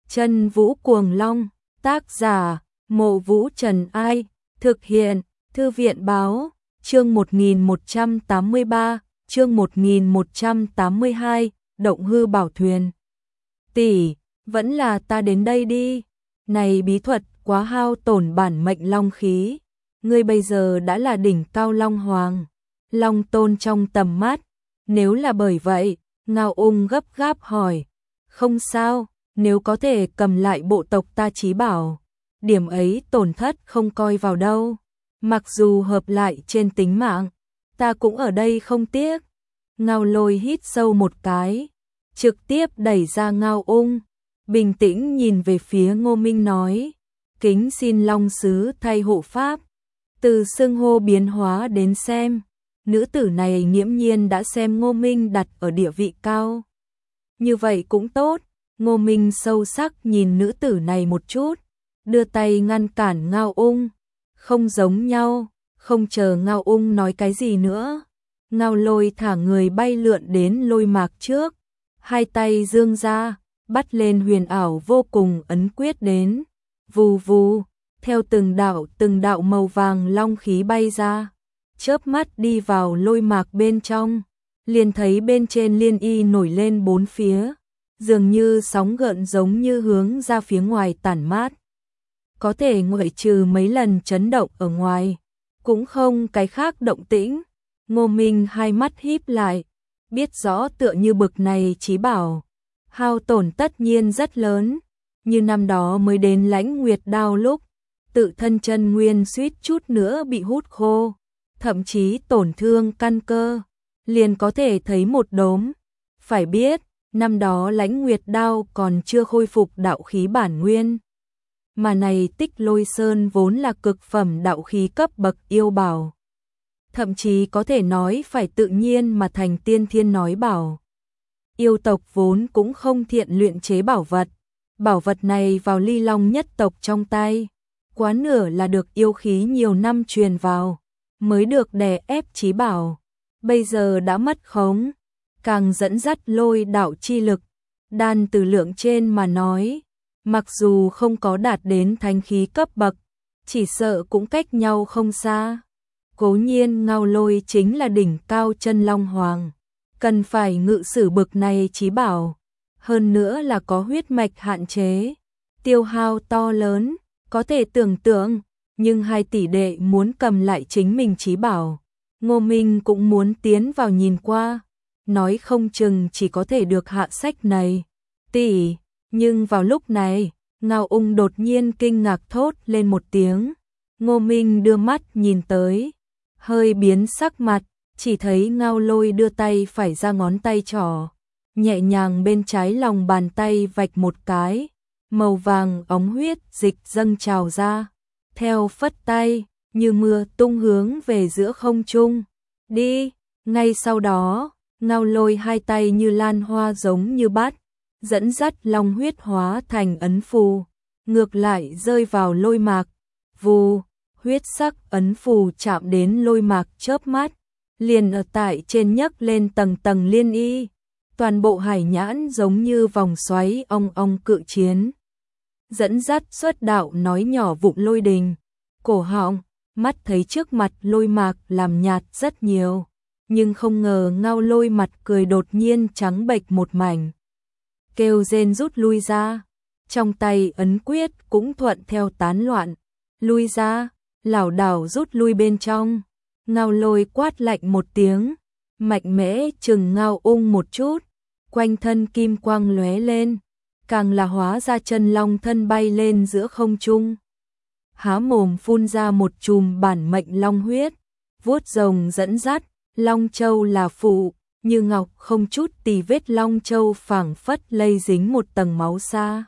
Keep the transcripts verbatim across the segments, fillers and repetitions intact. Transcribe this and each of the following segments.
Chân Vũ Cuồng Long, tác giả, Mộ Vũ Trần Ai, thực hiện, Thư viện Báo, chương một nghìn một trăm tám mươi ba, chương một nghìn một trăm tám mươi hai, Động Hư Bảo Thuyền. Tỷ, vẫn là ta đến đây đi, này bí thuật quá hao tổn bản mệnh long khí, ngươi bây giờ đã là đỉnh cao long hoàng, long tôn trong tầm mắt, nếu là bởi vậy, Ngao Ung gấp gáp hỏi, không sao, nếu có thể cầm lại bộ tộc ta chí bảo, điểm ấy tổn thất không coi vào đâu, mặc dù hợp lại trên tính mạng, ta cũng ở đây không tiếc. Ngao Lôi hít sâu một cái, trực tiếp đẩy ra Ngao Ung, bình tĩnh nhìn về phía Ngô Minh nói, kính xin Long Sứ thay hộ pháp, từ xưng hô biến hóa đến xem, nữ tử này nghiễm nhiên đã xem Ngô Minh đặt ở địa vị cao. Như vậy cũng tốt, Ngô Minh sâu sắc nhìn nữ tử này một chút, đưa tay ngăn cản Ngao Ung, không giống nhau, không chờ Ngao Ung nói cái gì nữa. Ngao Lôi thả người bay lượn đến lôi mạc trước, hai tay giương ra, bắt lên huyền ảo vô cùng ấn quyết đến, vù vù, theo từng đạo từng đạo màu vàng long khí bay ra, chớp mắt đi vào lôi mạc bên trong, liền thấy bên trên liên y nổi lên bốn phía, dường như sóng gợn giống như hướng ra phía ngoài tản mát. Có thể ngoại trừ mấy lần chấn động ở ngoài, cũng không cái khác động tĩnh. Ngô Minh hai mắt híp lại, biết rõ tựa như bực này chí bảo, hao tổn tất nhiên rất lớn, như năm đó mới đến Lãnh Nguyệt Đao lúc, tự thân chân nguyên suýt chút nữa bị hút khô, thậm chí tổn thương căn cơ, liền có thể thấy một đốm. Phải biết, năm đó Lãnh Nguyệt Đao còn chưa khôi phục đạo khí bản nguyên, mà này Tích Lôi Sơn vốn là cực phẩm đạo khí cấp bậc yêu bảo. Thậm chí có thể nói phải tự nhiên mà thành tiên thiên nói bảo. Yêu tộc vốn cũng không thiện luyện chế bảo vật, bảo vật này vào Ly Long nhất tộc trong tay, quá nửa là được yêu khí nhiều năm truyền vào, mới được đè ép chí bảo, bây giờ đã mất khống, càng dẫn dắt lôi đạo chi lực, đan từ lượng trên mà nói, mặc dù không có đạt đến thánh khí cấp bậc, chỉ sợ cũng cách nhau không xa. Cố nhiên Ngao Lôi chính là đỉnh cao chân long hoàng, cần phải ngự sử bực này chí bảo, hơn nữa là có huyết mạch hạn chế, tiêu hao to lớn, có thể tưởng tượng, nhưng hai tỷ đệ muốn cầm lại chính mình chí bảo, Ngô Minh cũng muốn tiến vào nhìn qua, nói không chừng chỉ có thể được hạ sách này. Tỷ, nhưng vào lúc này, Ngao Ung đột nhiên kinh ngạc thốt lên một tiếng, Ngô Minh đưa mắt nhìn tới, hơi biến sắc mặt, chỉ thấy Ngao Lôi đưa tay phải ra ngón tay trỏ, nhẹ nhàng bên trái lòng bàn tay vạch một cái, màu vàng óng huyết dịch dâng trào ra, theo phất tay, như mưa tung hướng về giữa không trung. Đi, ngay sau đó, Ngao Lôi hai tay như lan hoa giống như bát, dẫn dắt long huyết hóa thành ấn phù, ngược lại rơi vào lôi mạc, vù. Huyết sắc ấn phù chạm đến lôi mạc chớp mắt, liền ở tại trên nhấc lên tầng tầng liên y, toàn bộ hải nhãn giống như vòng xoáy ong ong cự chiến. Dẫn dắt xuất đạo nói nhỏ vụng lôi đình, cổ họng, mắt thấy trước mặt lôi mạc làm nhạt rất nhiều, nhưng không ngờ Ngao Lôi mặt cười đột nhiên trắng bệch một mảnh. Kêu rên rút lui ra, trong tay ấn quyết cũng thuận theo tán loạn, lui ra. Lảo đảo rút lui bên trong, Ngao Lôi quát lạnh một tiếng, mạnh mẽ chừng Ngao Ung một chút, quanh thân kim quang lóe lên, càng là hóa ra chân long thân bay lên giữa không trung. Há mồm phun ra một chùm bản mệnh long huyết, vuốt rồng dẫn dắt, long châu là phụ, như ngọc không chút tì vết long châu phảng phất lây dính một tầng máu xa.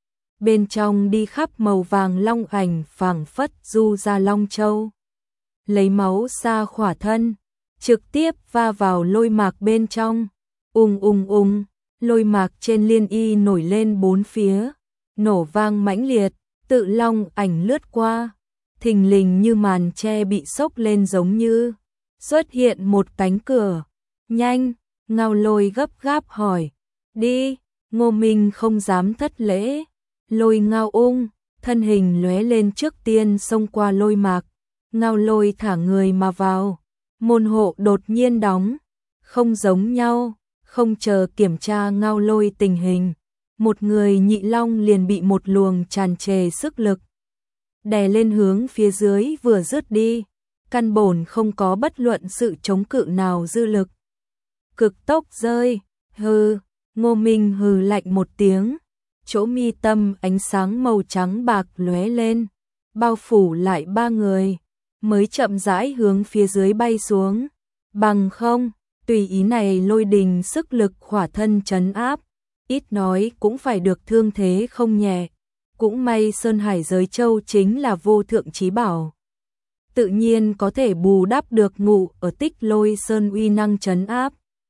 Bên trong đi khắp màu vàng long ảnh phảng phất du ra long châu. Lấy máu xa khỏa thân, trực tiếp va vào lôi mạc bên trong. Ung ung ung, lôi mạc trên liên y nổi lên bốn phía, nổ vang mãnh liệt, tự long ảnh lướt qua. Thình lình như màn tre bị xốc lên giống như xuất hiện một cánh cửa. Nhanh, Ngao Lôi gấp gáp hỏi. Đi, Ngô Minh không dám thất lễ. Lôi Ngao ung, thân hình lóe lên trước tiên xông qua lôi mạc, Ngao Lôi thả người mà vào, môn hộ đột nhiên đóng, không giống nhau, không chờ kiểm tra Ngao Lôi tình hình, một người nhị long liền bị một luồng tràn trề sức lực đè lên hướng phía dưới vừa rớt đi, căn bổn không có bất luận sự chống cự nào dư lực. Cực tốc rơi, hừ, Ngô Minh hừ lạnh một tiếng, chỗ mi tâm ánh sáng màu trắng bạc lóe lên, bao phủ lại ba người, mới chậm rãi hướng phía dưới bay xuống. Bằng không, tùy ý này lôi đình sức lực khỏa thân trấn áp, ít nói cũng phải được thương thế không nhẹ. Cũng may Sơn Hải Giới Châu chính là vô thượng chí bảo, tự nhiên có thể bù đắp được ngụ ở Tích Lôi Sơn uy năng trấn áp.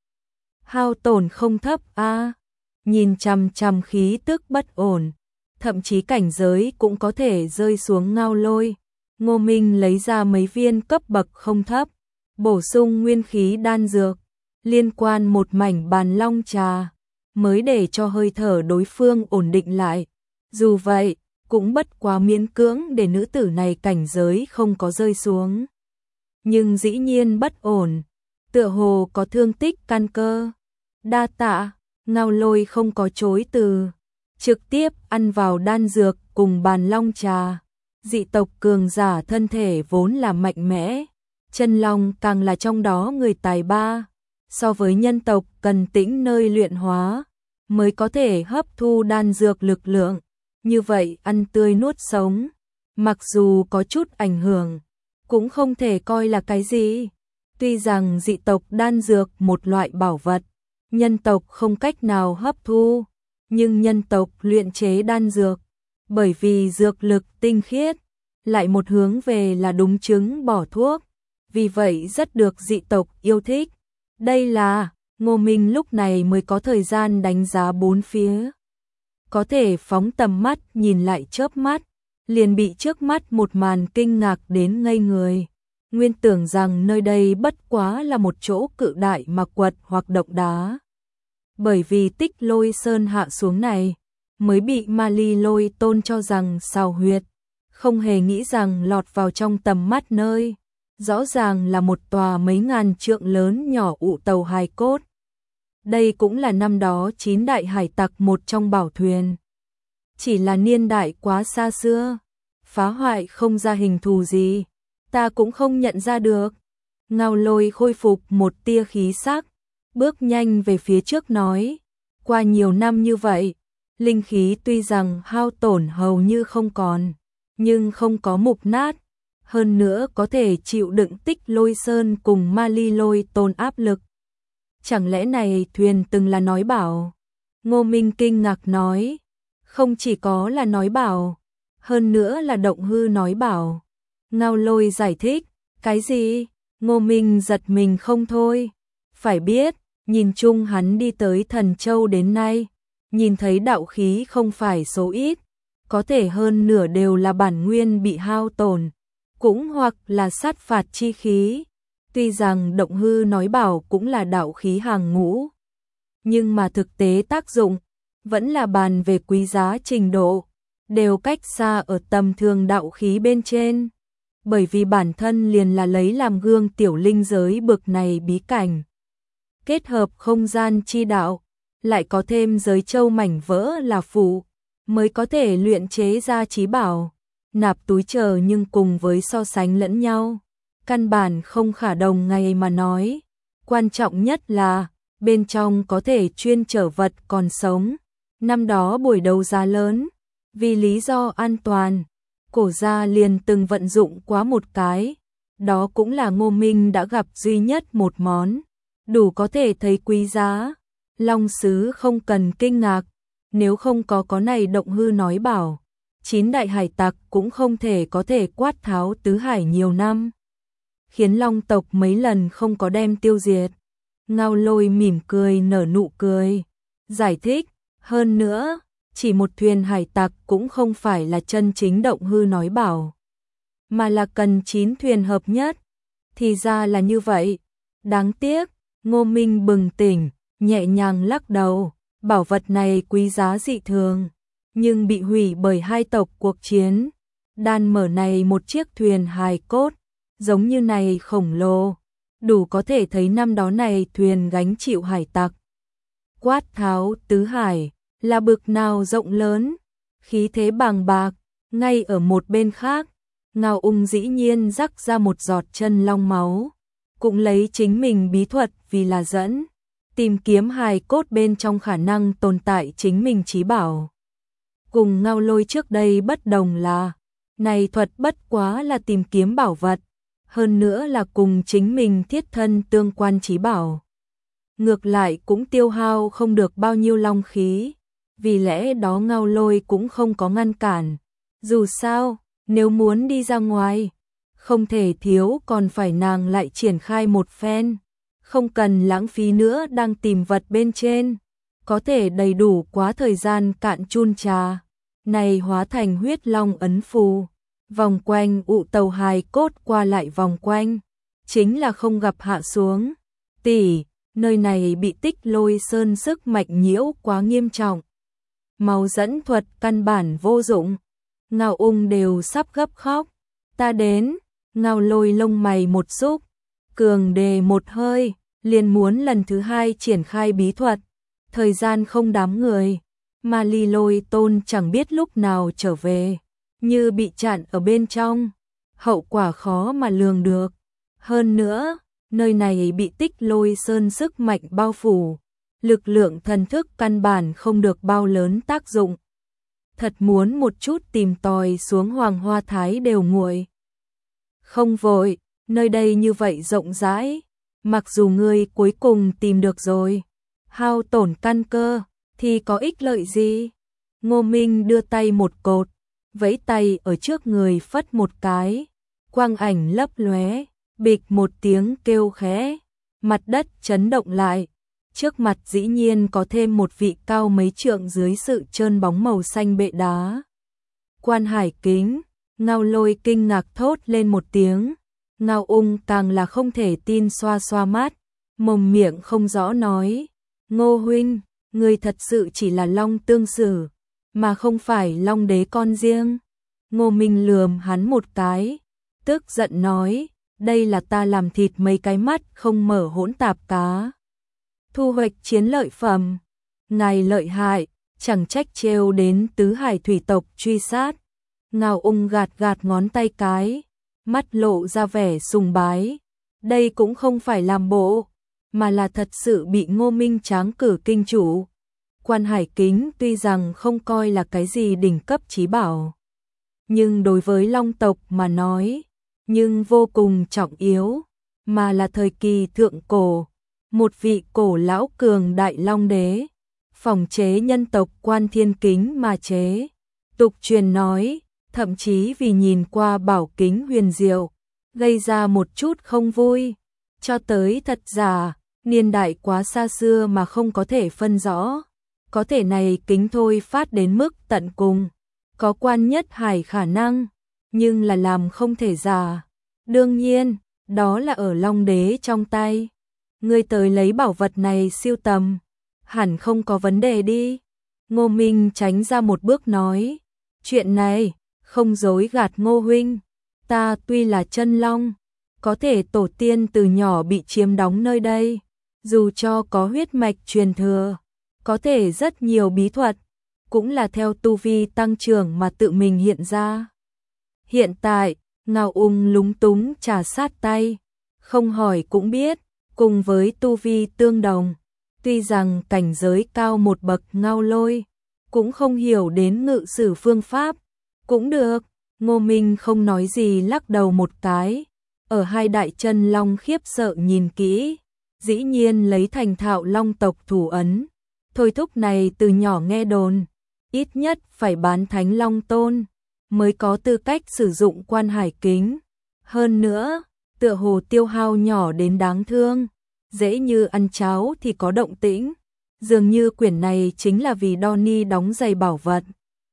Hao tổn không thấp a, nhìn chằm chằm khí tức bất ổn, thậm chí cảnh giới cũng có thể rơi xuống Ngao Lôi. Ngô Minh lấy ra mấy viên cấp bậc không thấp, bổ sung nguyên khí đan dược, liên quan một mảnh bàn long trà, mới để cho hơi thở đối phương ổn định lại. Dù vậy, cũng bất quá miễn cưỡng để nữ tử này cảnh giới không có rơi xuống. Nhưng dĩ nhiên bất ổn, tựa hồ có thương tích căn cơ. Đa tạ, Ngao Lôi không có chối từ, trực tiếp ăn vào đan dược cùng bàn long trà. Dị tộc cường giả thân thể vốn là mạnh mẽ, chân long càng là trong đó người tài ba, so với nhân tộc cần tĩnh nơi luyện hóa, mới có thể hấp thu đan dược lực lượng. Như vậy ăn tươi nuốt sống, mặc dù có chút ảnh hưởng, cũng không thể coi là cái gì. Tuy rằng dị tộc đan dược một loại bảo vật, nhân tộc không cách nào hấp thu, nhưng nhân tộc luyện chế đan dược, bởi vì dược lực tinh khiết, lại một hướng về là đúng chứng bỏ thuốc, vì vậy rất được dị tộc yêu thích. Đây là, Ngô Minh lúc này mới có thời gian đánh giá bốn phía. Có thể phóng tầm mắt nhìn lại chớp mắt, liền bị trước mắt một màn kinh ngạc đến ngây người. Nguyên tưởng rằng nơi đây bất quá là một chỗ cự đại mà quật hoặc động đá. Bởi vì Tích Lôi Sơn hạ xuống này, mới bị Ma Ly Lôi Tôn cho rằng xào huyệt, không hề nghĩ rằng lọt vào trong tầm mắt nơi. Rõ ràng là một tòa mấy ngàn trượng lớn nhỏ ụ tàu hài cốt. Đây cũng là năm đó chín đại hải tặc một trong bảo thuyền. Chỉ là niên đại quá xa xưa, phá hoại không ra hình thù gì, ta cũng không nhận ra được. Ngao Lôi khôi phục một tia khí sắc, bước nhanh về phía trước nói, qua nhiều năm như vậy, linh khí tuy rằng hao tổn hầu như không còn, nhưng không có mục nát, hơn nữa có thể chịu đựng Tích Lôi Sơn cùng Ma Ly Lôi Tôn áp lực. Chẳng lẽ này thuyền từng là nói bảo? Ngô Minh kinh ngạc nói, không chỉ có là nói bảo, hơn nữa là động hư nói bảo. Ngao Lôi giải thích, cái gì? Ngô Minh giật mình không thôi. Phải biết, nhìn chung hắn đi tới Thần Châu đến nay, nhìn thấy đạo khí không phải số ít, có thể hơn nửa đều là bản nguyên bị hao tổn, cũng hoặc là sát phạt chi khí. Tuy rằng động hư nói bảo cũng là đạo khí hàng ngũ, nhưng mà thực tế tác dụng vẫn là bàn về quý giá trình độ, đều cách xa ở tầm thường đạo khí bên trên. Bởi vì bản thân liền là lấy làm gương tiểu linh giới bực này bí cảnh. Kết hợp không gian chi đạo, lại có thêm giới châu mảnh vỡ là phụ, mới có thể luyện chế ra chí bảo, nạp túi chờ, nhưng cùng với so sánh lẫn nhau, căn bản không khả đồng ngày mà nói. Quan trọng nhất là, bên trong có thể chuyên chở vật còn sống. Năm đó buổi đấu giá lớn, vì lý do an toàn, cổ gia liền từng vận dụng quá một cái. Đó cũng là Ngô Minh đã gặp duy nhất một món, đủ có thể thấy quý giá. Long sứ không cần kinh ngạc, nếu không có có này động hư nói bảo, chín đại hải tặc cũng không thể có thể quát tháo tứ hải nhiều năm, khiến Long tộc mấy lần không có đem tiêu diệt. Ngao Lôi mỉm cười nở nụ cười, giải thích, hơn nữa, chỉ một thuyền hải tặc cũng không phải là chân chính động hư nói bảo, mà là cần chín thuyền hợp nhất. Thì ra là như vậy, đáng tiếc. Ngô Minh bừng tỉnh, nhẹ nhàng lắc đầu, bảo vật này quý giá dị thường, nhưng bị hủy bởi hai tộc cuộc chiến. Đan mở này một chiếc thuyền hài cốt, giống như này khổng lồ, đủ có thể thấy năm đó này thuyền gánh chịu hải tặc. Quát tháo tứ hải, là bực nào rộng lớn, khí thế bàng bạc, ngay ở một bên khác, Ngao Ung dĩ nhiên rắc ra một giọt chân long máu, cũng lấy chính mình bí thuật vì là dẫn, tìm kiếm hài cốt bên trong khả năng tồn tại chính mình chí bảo. Cùng Ngao Lôi trước đây bất đồng là, này thuật bất quá là tìm kiếm bảo vật, hơn nữa là cùng chính mình thiết thân tương quan chí bảo. Ngược lại cũng tiêu hao không được bao nhiêu long khí, vì lẽ đó Ngao Lôi cũng không có ngăn cản. Dù sao, nếu muốn đi ra ngoài, không thể thiếu còn phải nàng lại triển khai một phen, không cần lãng phí nữa đang tìm vật bên trên, có thể đầy đủ quá thời gian cạn chun trà, này hóa thành huyết long ấn phù, vòng quanh ụ tàu hài cốt qua lại vòng quanh, chính là không gặp hạ xuống. Tỷ, nơi này bị Tích Lôi Sơn sức mạnh nhiễu quá nghiêm trọng. Máu dẫn thuật căn bản vô dụng. Ngao Ung đều sắp gấp khóc. Ta đến, Ngao Lôi lông mày một xúc, cường đề một hơi, liền muốn lần thứ hai triển khai bí thuật. Thời gian không đám người, mà Ly Lôi Tôn chẳng biết lúc nào trở về, như bị chặn ở bên trong, hậu quả khó mà lường được. Hơn nữa, nơi này bị Tích Lôi Sơn sức mạnh bao phủ, lực lượng thần thức căn bản không được bao lớn tác dụng. Thật muốn một chút tìm tòi xuống Hoàng Hoa Thái đều nguội. Không vội, nơi đây như vậy rộng rãi, mặc dù ngươi cuối cùng tìm được rồi, hao tổn căn cơ, thì có ích lợi gì? Ngô Minh đưa tay một cột, vẫy tay ở trước người phất một cái, quang ảnh lấp lóe, bịch một tiếng kêu khẽ, mặt đất chấn động lại, trước mặt dĩ nhiên có thêm một vị cao mấy trượng dưới sự trơn bóng màu xanh bệ đá. Quan Hải Kính, Ngao Lôi kinh ngạc thốt lên một tiếng, Ngao Ung càng là không thể tin xoa xoa mắt, mồm miệng không rõ nói, Ngô huynh, người thật sự chỉ là Long Tương Sử, mà không phải Long Đế con riêng. Ngô Minh lườm hắn một cái, tức giận nói, đây là ta làm thịt mấy cái mắt không mở hỗn tạp cá. Thu hoạch chiến lợi phẩm, ngài lợi hại, chẳng trách trêu đến tứ hải thủy tộc truy sát. Ngao Ung gạt gạt ngón tay cái, mắt lộ ra vẻ sùng bái, đây cũng không phải làm bộ, mà là thật sự bị Ngô Minh tráng cử kinh chủ. Quan Hải Kính tuy rằng không coi là cái gì đỉnh cấp chí bảo, nhưng đối với Long tộc mà nói, nhưng vô cùng trọng yếu, mà là thời kỳ thượng cổ, một vị cổ lão cường đại Long Đế, phòng chế nhân tộc Quan Thiên Kính mà chế. Tục truyền nói, thậm chí vì nhìn qua bảo kính huyền diệu, gây ra một chút không vui, cho tới thật giả, niên đại quá xa xưa mà không có thể phân rõ. Có thể này kính thôi phát đến mức tận cùng, có quan nhất hải khả năng, nhưng là làm không thể giả. Đương nhiên, đó là ở Long Đế trong tay. Ngươi tới lấy bảo vật này siêu tầm, hẳn không có vấn đề đi. Ngô Minh tránh ra một bước nói, chuyện này, không dối gạt Ngô huynh, ta tuy là chân long, có thể tổ tiên từ nhỏ bị chiếm đóng nơi đây, dù cho có huyết mạch truyền thừa, có thể rất nhiều bí thuật, cũng là theo tu vi tăng trưởng mà tự mình hiện ra. Hiện tại, Ngao Ung lúng túng trà sát tay, không hỏi cũng biết, cùng với tu vi tương đồng, tuy rằng cảnh giới cao một bậc Ngao Lôi, cũng không hiểu đến ngự sử phương pháp, cũng được. Ngô Minh không nói gì lắc đầu một cái, ở hai đại chân long khiếp sợ nhìn kỹ, dĩ nhiên lấy thành thạo long tộc thủ ấn. Thôi thúc này từ nhỏ nghe đồn, ít nhất phải bán thánh long tôn, mới có tư cách sử dụng Quan Hải Kính. Hơn nữa, tựa hồ tiêu hao nhỏ đến đáng thương, dễ như ăn cháo thì có động tĩnh. Dường như quyển này chính là vì Donnie đóng giày bảo vật.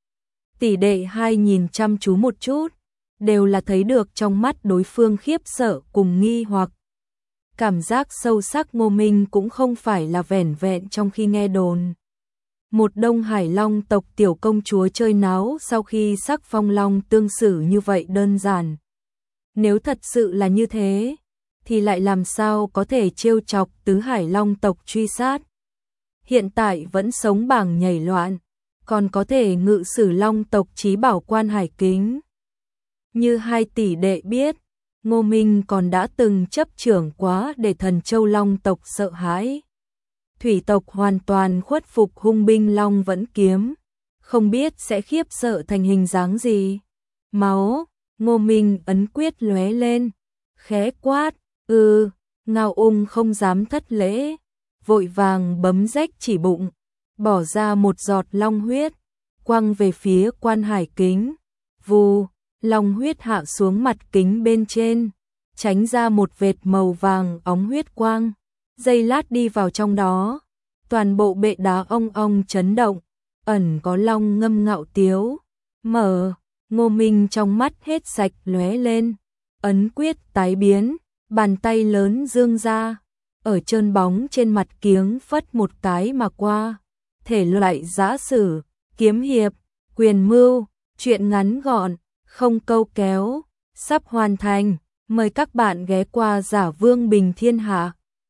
Tỷ đệ hai nhìn chăm chú một chút, đều là thấy được trong mắt đối phương khiếp sợ cùng nghi hoặc. Cảm giác sâu sắc Ngô Minh cũng không phải là vẻn vẹn trong khi nghe đồn. Một đông Hải Long tộc tiểu công chúa chơi náo sau khi sắc phong long tương xử như vậy đơn giản. Nếu thật sự là như thế, thì lại làm sao có thể trêu chọc tứ Hải Long tộc truy sát. Hiện tại vẫn sống bảng nhảy loạn, còn có thể ngự sử Long tộc trí bảo Quan Hải Kính. Như hai tỷ đệ biết, Ngô Minh còn đã từng chấp trưởng quá để Thần Châu Long tộc sợ hãi. Thủy tộc hoàn toàn khuất phục hung binh Long Vẫn Kiếm, không biết sẽ khiếp sợ thành hình dáng gì. Máu, Ngô Minh ấn quyết lóe lên, khẽ quát, "Ừ." Ngao Ung không dám thất lễ, vội vàng bấm rách chỉ bụng, bỏ ra một giọt long huyết, quăng về phía Quan Hải Kính. Vù, long huyết hạ xuống mặt kính bên trên, tránh ra một vệt màu vàng óng huyết quang, giây lát đi vào trong đó. Toàn bộ bệ đá ong ong chấn động, ẩn có long ngâm ngạo tiếu. Mở, Ngô Minh trong mắt hết sạch lóe lên, ấn quyết tái biến, bàn tay lớn dương ra, ở trơn bóng trên mặt kiếng phất một cái mà qua. Thể loại giã sử, kiếm hiệp, quyền mưu, truyện ngắn gọn, không câu kéo, sắp hoàn thành. Mời các bạn ghé qua Giả Vương Bình Thiên Hạ.